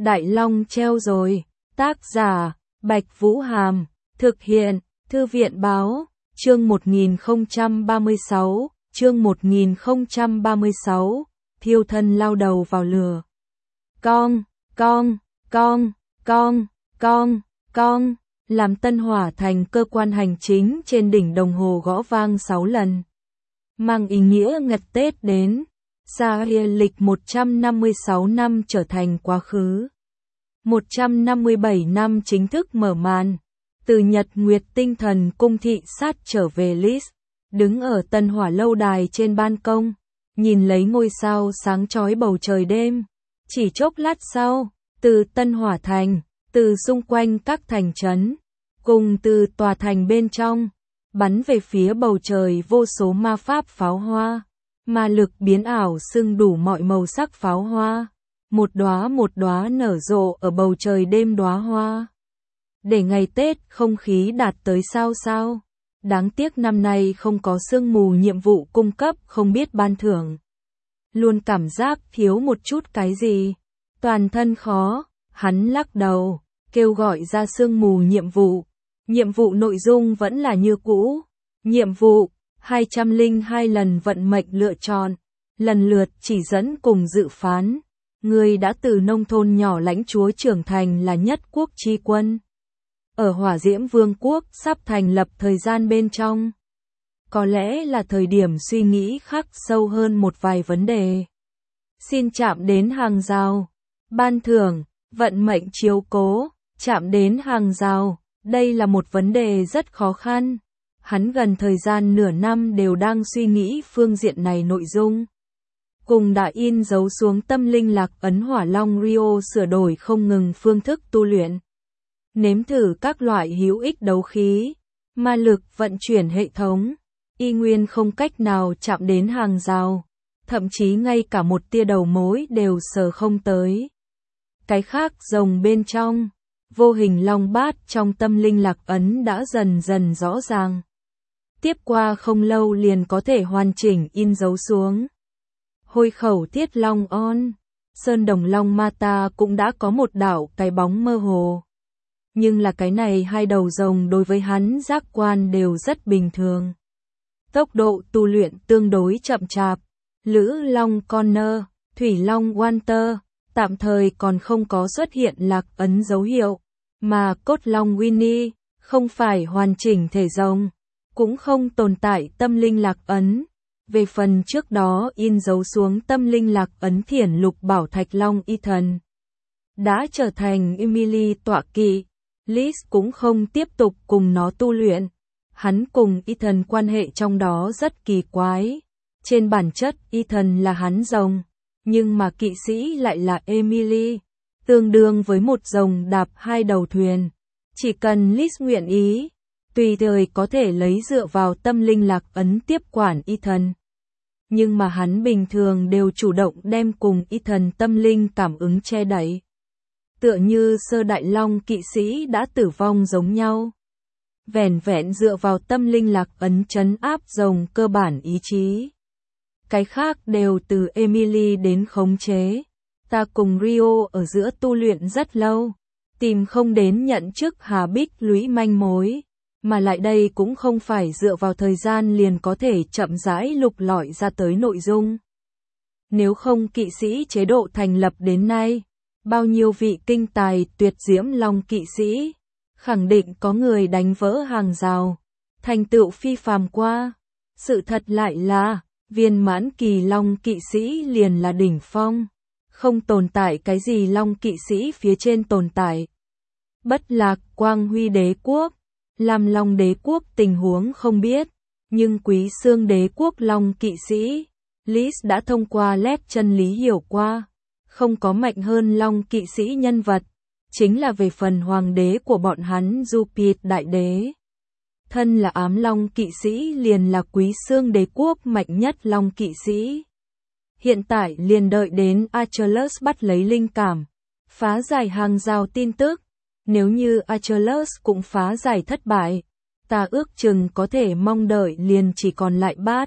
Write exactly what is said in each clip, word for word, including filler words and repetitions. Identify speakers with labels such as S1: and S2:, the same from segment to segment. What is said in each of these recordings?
S1: Đại Long treo rồi. Tác giả, Bạch Vũ Hàm. Thực hiện, Thư viện Báo. Chương một nghìn không trăm ba mươi sáu. Chương một nghìn không trăm ba mươi sáu. Thiêu thân lao đầu vào lửa. Con, con, con, con, con, con. Làm Tân Hỏa thành cơ quan hành chính trên đỉnh đồng hồ gõ vang sáu lần. Mang ý nghĩa ngật Tết đến. Xa lịch một trăm năm mươi sáu năm trở thành quá khứ. một trăm năm mươi bảy năm chính thức mở màn. Từ Nhật Nguyệt tinh thần cung thị sát trở về Liz, đứng ở Tân Hỏa lâu đài trên ban công, nhìn lấy ngôi sao sáng chói bầu trời đêm. Chỉ chốc lát sau, từ Tân Hỏa thành, từ xung quanh các thành trấn, cùng từ tòa thành bên trong, bắn về phía bầu trời vô số ma pháp pháo hoa, ma lực biến ảo xưng đủ mọi màu sắc pháo hoa, một đóa một đóa nở rộ ở bầu trời đêm đóa hoa. Để ngày Tết không khí đạt tới sao sao. Đáng tiếc năm nay không có sương mù nhiệm vụ cung cấp không biết ban thưởng. Luôn cảm giác thiếu một chút cái gì. Toàn thân khó, hắn lắc đầu, kêu gọi ra sương mù nhiệm vụ. Nhiệm vụ nội dung vẫn là như cũ. Nhiệm vụ, hai trăm lẻ hai lần vận mệnh lựa chọn, lần lượt chỉ dẫn cùng dự phán. Người đã từ nông thôn nhỏ lãnh chúa trưởng thành là nhất quốc chi quân. Ở Hỏa Diễm Vương quốc sắp thành lập thời gian bên trong. Có lẽ là thời điểm suy nghĩ khắc sâu hơn một vài vấn đề. Xin chạm đến hàng rào. Ban thưởng, vận mệnh chiếu cố, chạm đến hàng rào. Đây là một vấn đề rất khó khăn. Hắn gần thời gian nửa năm đều đang suy nghĩ phương diện này nội dung. Cùng đã in dấu xuống tâm linh lạc ấn Hỏa Long Rio sửa đổi không ngừng phương thức tu luyện. Nếm thử các loại hữu ích đấu khí, ma lực vận chuyển hệ thống, y nguyên không cách nào chạm đến hàng rào, thậm chí ngay cả một tia đầu mối đều sờ không tới. Cái khác rồng bên trong, vô hình long bát trong tâm linh lạc ấn đã dần dần rõ ràng. Tiếp qua không lâu liền có thể hoàn chỉnh in dấu xuống. Hôi khẩu Tiết Long On, Sơn Đồng Long Mata cũng đã có một đảo cái bóng mơ hồ. Nhưng là cái này hai đầu rồng đối với hắn giác quan đều rất bình thường. Tốc độ tu luyện tương đối chậm chạp. Lữ Long Connor, Thủy Long Walter, tạm thời còn không có xuất hiện lạc ấn dấu hiệu. Mà Cốt Long Winnie, không phải hoàn chỉnh thể rồng, cũng không tồn tại tâm linh lạc ấn. Về phần trước đó in dấu xuống tâm linh lạc ấn Thiển Lục Bảo Thạch Long Ethan, đã trở thành Emily tọa kỵ. Liz cũng không tiếp tục cùng nó tu luyện. Hắn cùng Ethan quan hệ trong đó rất kỳ quái. Trên bản chất Ethan là hắn rồng, nhưng mà kỵ sĩ lại là Emily, tương đương với một rồng đạp hai đầu thuyền. Chỉ cần Liz nguyện ý, tùy thời có thể lấy dựa vào tâm linh lạc ấn tiếp quản Ethan. Nhưng mà hắn bình thường đều chủ động đem cùng Ethan tâm linh cảm ứng che đậy. Tựa như sơ đại long kỵ sĩ đã tử vong giống nhau. Vẻn vẹn dựa vào tâm linh lạc ấn trấn áp rồng cơ bản ý chí. Cái khác đều từ Emily đến khống chế. Ta cùng Rio ở giữa tu luyện rất lâu. Tìm không đến nhận chức Hà Bích lũy manh mối. Mà lại đây cũng không phải dựa vào thời gian liền có thể chậm rãi lục lọi ra tới nội dung. Nếu không kỵ sĩ chế độ thành lập đến nay, bao nhiêu vị kinh tài tuyệt diễm long kỵ sĩ, khẳng định có người đánh vỡ hàng rào, thành tựu phi phàm qua. Sự thật lại là, viên mãn kỳ long kỵ sĩ liền là đỉnh phong, không tồn tại cái gì long kỵ sĩ phía trên tồn tại. Bất Lạc Quang Huy đế quốc, Lam Long đế quốc tình huống không biết, nhưng Quý Xương đế quốc long kỵ sĩ, Liz đã thông qua lét chân lý hiểu qua. Không có mạnh hơn long kỵ sĩ nhân vật, chính là về phần hoàng đế của bọn hắn Jupiter đại đế. Thân là ám long kỵ sĩ liền là Quý Xương đế quốc mạnh nhất long kỵ sĩ. Hiện tại liền đợi đến Achilles bắt lấy linh cảm, phá giải hàng rào tin tức. Nếu như Achilles cũng phá giải thất bại, ta ước chừng có thể mong đợi liền chỉ còn lại bát.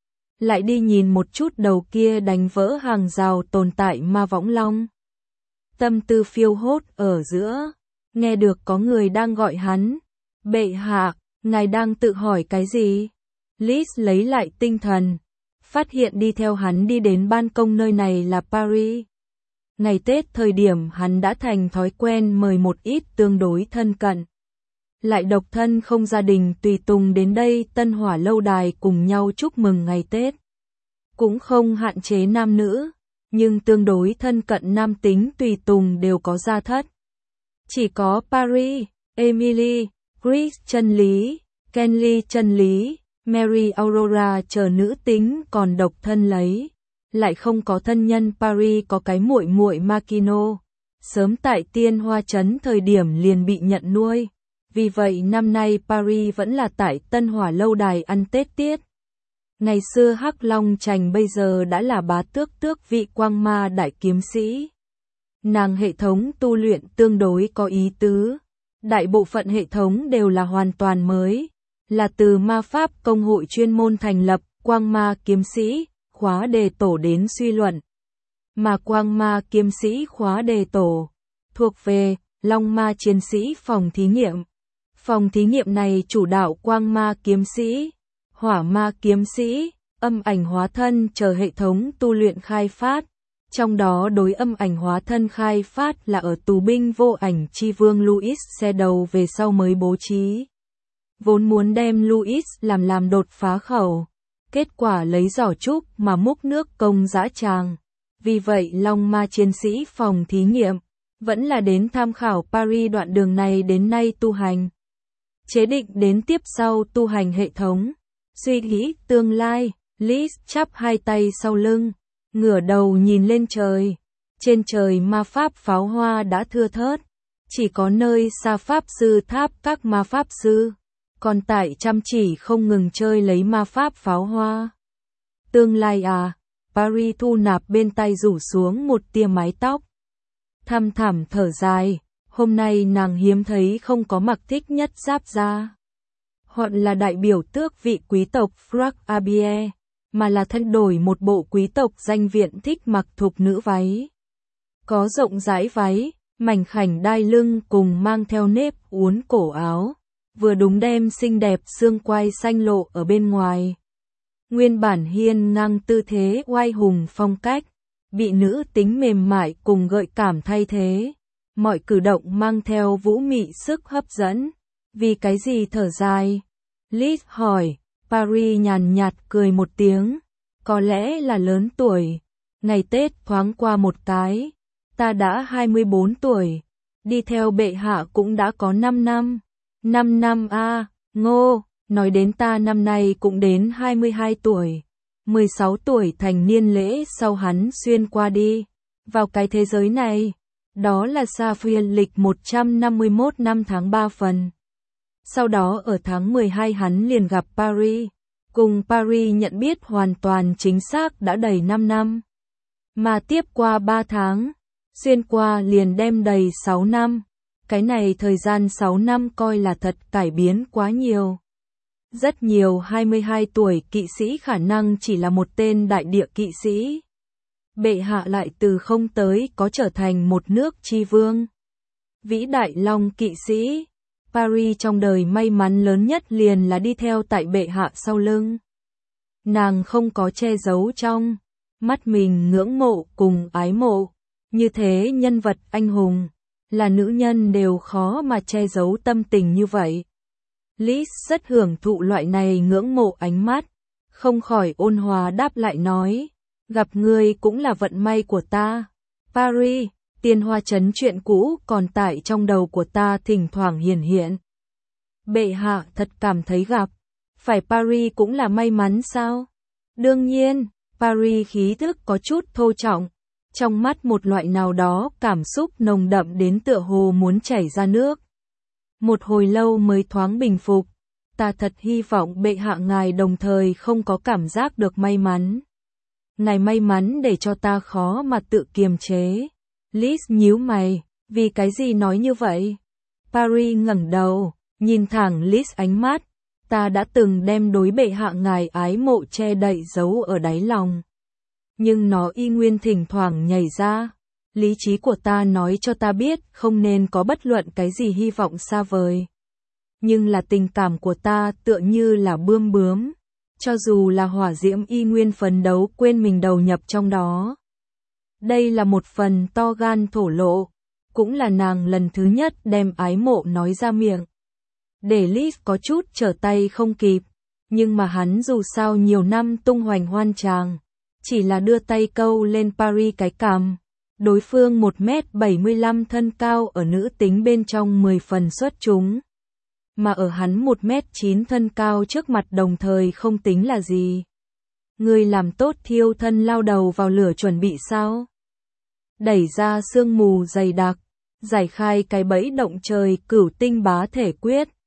S1: Lại đi nhìn một chút đầu kia đánh vỡ hàng rào tồn tại ma võng long. tâm tư phiêu hốt ở giữa, nghe được có người đang gọi hắn. Bệ hạ, ngài đang tự hỏi cái gì? Liz lấy lại tinh thần, phát hiện đi theo hắn đi đến ban công nơi này là Paris. Ngày Tết thời điểm hắn đã thành thói quen mời một ít tương đối thân cận. Lại độc thân không gia đình tùy tùng đến đây Tân Hỏa lâu đài cùng nhau chúc mừng ngày Tết. Cũng không hạn chế nam nữ, nhưng tương đối thân cận nam tính tùy tùng đều có gia thất. Chỉ có Paris, Emily, Chris chân lý, Kenly chân lý, Mary Aurora chờ nữ tính còn độc thân lấy. Lại không có thân nhân. Paris có cái muội muội Makino, sớm tại Tiên Hoa Trấn thời điểm liền bị nhận nuôi. Vì vậy năm nay Paris vẫn là tại Tân Hỏa lâu đài ăn Tết tiết. Ngày xưa Hắc Long Trành bây giờ đã là bá tước tước vị quang ma đại kiếm sĩ. Nàng hệ thống tu luyện tương đối có ý tứ. Đại bộ phận hệ thống đều là hoàn toàn mới, là từ ma pháp công hội chuyên môn thành lập, quang ma kiếm sĩ, khóa đề tổ đến suy luận. Mà quang ma kiếm sĩ khóa đề tổ, thuộc về Long ma chiến sĩ phòng thí nghiệm. Phòng thí nghiệm này chủ đạo quang ma kiếm sĩ, hỏa ma kiếm sĩ, âm ảnh hóa thân chờ hệ thống tu luyện khai phát. Trong đó đối âm ảnh hóa thân khai phát là ở tù binh vô ảnh chi vương Louis xe đầu về sau mới bố trí. Vốn muốn đem Louis làm làm đột phá khẩu, kết quả lấy giỏ trúc mà múc nước công dã tràng. Vì vậy Long ma chiến sĩ phòng thí nghiệm vẫn là đến tham khảo Paris đoạn đường này đến nay tu hành. Chế định đến tiếp sau tu hành hệ thống, suy nghĩ tương lai. Liz chắp hai tay sau lưng, ngửa đầu nhìn lên trời. Trên trời ma pháp pháo hoa đã thưa thớt, chỉ có nơi xa pháp sư tháp các ma pháp sư, còn tại chăm chỉ không ngừng chơi lấy ma pháp pháo hoa. Tương lai à, Paris thu nạp bên tay rủ xuống một tia mái tóc. Thăm thẳm thở dài, hôm nay nàng hiếm thấy không có mặc thích nhất giáp da. Hoặc là đại biểu tước vị quý tộc Frank Abie, mà là thay đổi một bộ quý tộc danh viện thích mặc thục nữ váy. Có rộng rãi váy, mảnh khảnh đai lưng cùng mang theo nếp uốn cổ áo, vừa đúng đem xinh đẹp xương quai xanh lộ ở bên ngoài. Nguyên bản hiên ngang tư thế oai hùng phong cách, bị nữ tính mềm mại cùng gợi cảm thay thế. Mọi cử động mang theo vũ mị sức hấp dẫn. Vì cái gì thở dài? Liz hỏi. Paris nhàn nhạt cười một tiếng. Có lẽ là lớn tuổi. Ngày Tết thoáng qua một cái. Ta đã hai mươi bốn tuổi. Đi theo bệ hạ cũng đã có năm năm. năm năm a à, ngô. Nói đến ta năm nay cũng đến hai mươi hai tuổi. mười sáu tuổi thành niên lễ sau hắn xuyên qua đi. Vào cái thế giới này. Đó là Sapphire lịch một trăm năm mươi mốt năm tháng ba phần. Sau đó ở tháng mười hai hắn liền gặp Paris. Cùng Paris nhận biết hoàn toàn chính xác đã đầy năm năm. Mà tiếp qua ba tháng, xuyên qua liền đem đầy sáu năm. Cái này thời gian sáu năm coi là thật cải biến quá nhiều. Rất nhiều hai mươi hai tuổi kỵ sĩ khả năng chỉ là một tên đại địa kỵ sĩ. Bệ hạ lại từ không tới có trở thành một nước chi vương. Vĩ đại long kỵ sĩ. Paris trong đời may mắn lớn nhất liền là đi theo tại bệ hạ sau lưng. Nàng không có che giấu trong mắt mình ngưỡng mộ cùng ái mộ. Như thế nhân vật anh hùng, là nữ nhân đều khó mà che giấu tâm tình như vậy. Liz rất hưởng thụ loại này ngưỡng mộ ánh mắt, không khỏi ôn hòa đáp lại nói. Gặp ngươi cũng là vận may của ta. Paris, Tiên Hoa Trấn chuyện cũ còn tại trong đầu của ta thỉnh thoảng hiển hiện. Bệ hạ thật cảm thấy gặp. Phải Paris cũng là may mắn sao? Đương nhiên, Paris khí thức có chút thô trọng. Trong mắt một loại nào đó cảm xúc nồng đậm đến tựa hồ muốn chảy ra nước. Một hồi lâu mới thoáng bình phục. Ta thật hy vọng bệ hạ ngài đồng thời không có cảm giác được may mắn. Ngài may mắn để cho ta khó mà tự kiềm chế. Liz nhíu mày, vì cái gì nói như vậy? Paris ngẩng đầu, nhìn thẳng Liz ánh mắt. Ta đã từng đem đối bệ hạ ngài ái mộ che đậy giấu ở đáy lòng. Nhưng nó y nguyên thỉnh thoảng nhảy ra. Lý trí của ta nói cho ta biết không nên có bất luận cái gì hy vọng xa vời. Nhưng là tình cảm của ta tựa như là bươm bướm. Cho dù là hỏa diễm y nguyên phấn đấu quên mình đầu nhập trong đó. Đây là một phần to gan thổ lộ. Cũng là nàng lần thứ nhất đem ái mộ nói ra miệng. Để Liz có chút trở tay không kịp. Nhưng mà hắn dù sao nhiều năm tung hoành hoan tràng. Chỉ là đưa tay câu lên Paris cái cằm. Đối phương một mét bảy mươi lăm thân cao ở nữ tính bên trong mười phần xuất chúng. Mà ở hắn một mét chín thân cao trước mặt đồng thời không tính là gì. Người làm tốt thiêu thân lao đầu vào lửa chuẩn bị sao? Đẩy ra sương mù dày đặc, giải khai cái bẫy động trời cửu tinh bá thể quyết.